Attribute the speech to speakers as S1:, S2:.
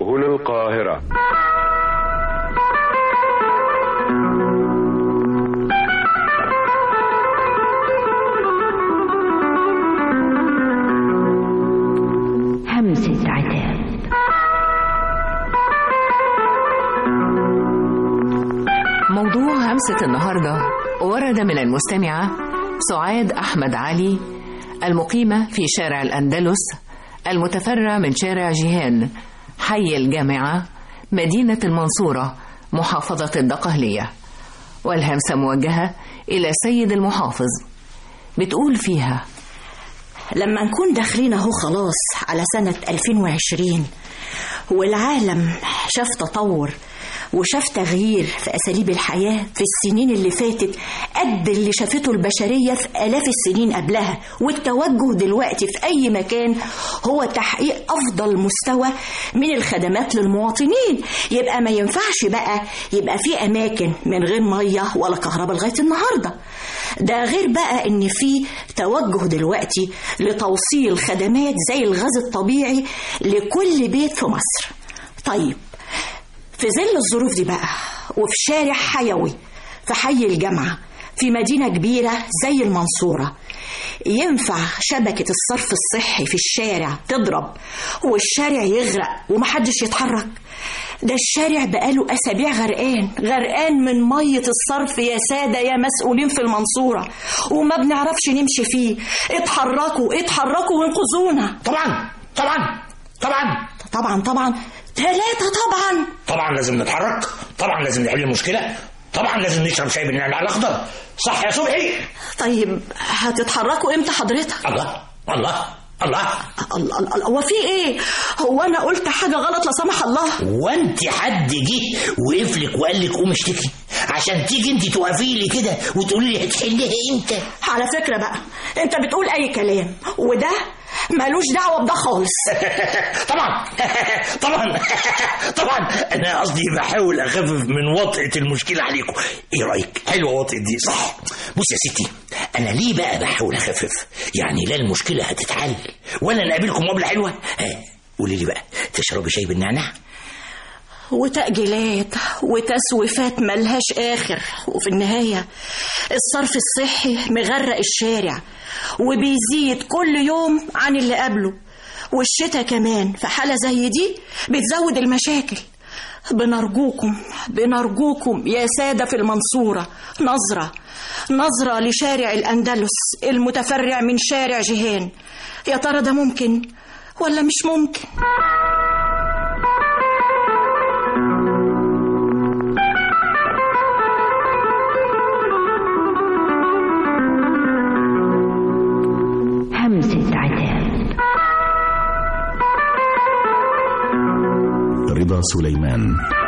S1: هنا القاهرة.
S2: همسة عتاب.
S3: موضوع همسة النهاردة ورد من المستمعة سعاد أحمد علي المقيمة في شارع الأندلس المتفرع من شارع جيهان حي الجامعة مدينة المنصورة محافظة الدقهلية، والهمسة موجهة إلى سيد المحافظ. بتقول فيها:
S4: لما نكون داخلين اهو خلاص على سنة 2020 والعالم شاف تطور وشاف تغيير في أساليب الحياة في السنين اللي فاتت قد اللي شافته البشرية في آلاف السنين قبلها، والتوجه دلوقتي في أي مكان هو تحقيق أفضل مستوى من الخدمات للمواطنين. يبقى ما ينفعش بقى يبقى في أماكن من غير مية ولا كهرباء لغاية النهاردة. ده غير بقى إن في توجه دلوقتي لتوصيل خدمات زي الغاز الطبيعي لكل بيت في مصر. طيب في ظل الظروف دي بقى وفي شارع حيوي في حي الجامعة في مدينة كبيرة زي المنصورة ينفع شبكة الصرف الصحي في الشارع تضرب والشارع يغرق ومحدش يتحرك؟ ده الشارع بقاله أسابيع غرقان من مية الصرف يا سادة يا مسؤولين في المنصورة، وما بنعرفش نمشي فيه. اتحركوا وانقذونا. طبعا 3
S5: طبعا لازم نتحرك، طبعا لازم نحل المشكلة، طبعا لازم نشرب شاي بالنعناع الأخضر. صح يا صبحي؟
S4: طيب هتتحركوا امتى حضرتك؟
S5: الله
S4: هو في ايه؟ هو انا قلت حاجة غلط لا سمح الله؟
S5: وانت حد جه وقفلك وقال لك قوم اشتكي عشان تيجي انت توقفي لي كده وتقولي لي هتحليها امتى؟
S4: على فكرة بقى انت بتقول اي كلام وده مالوش دعوة بده خالص.
S5: طبعا انا قصدي بحاول اخفف من وطئة المشكلة عليكم. ايه رأيك؟ حلوة وطئة دي صح؟ بص يا ستي، انا ليه بقى بحاول اخفف؟ يعني لا المشكلة هتتحل ولا نقابلكم مقابلة حلوة. قولي لي بقى، تشربي شاي بالنعناع؟
S4: وتأجيلات وتسويفات ملهاش آخر، وفي النهاية الصرف الصحي مغرق الشارع وبيزيد كل يوم عن اللي قبله، والشتاء كمان في حالة زي دي بتزود المشاكل. بنرجوكم يا سادة في المنصورة نظرة لشارع الأندلس المتفرع من شارع جيهان. يا ترى ده ممكن ولا مش ممكن؟
S2: همسة عتاب.
S6: رضا سليمان.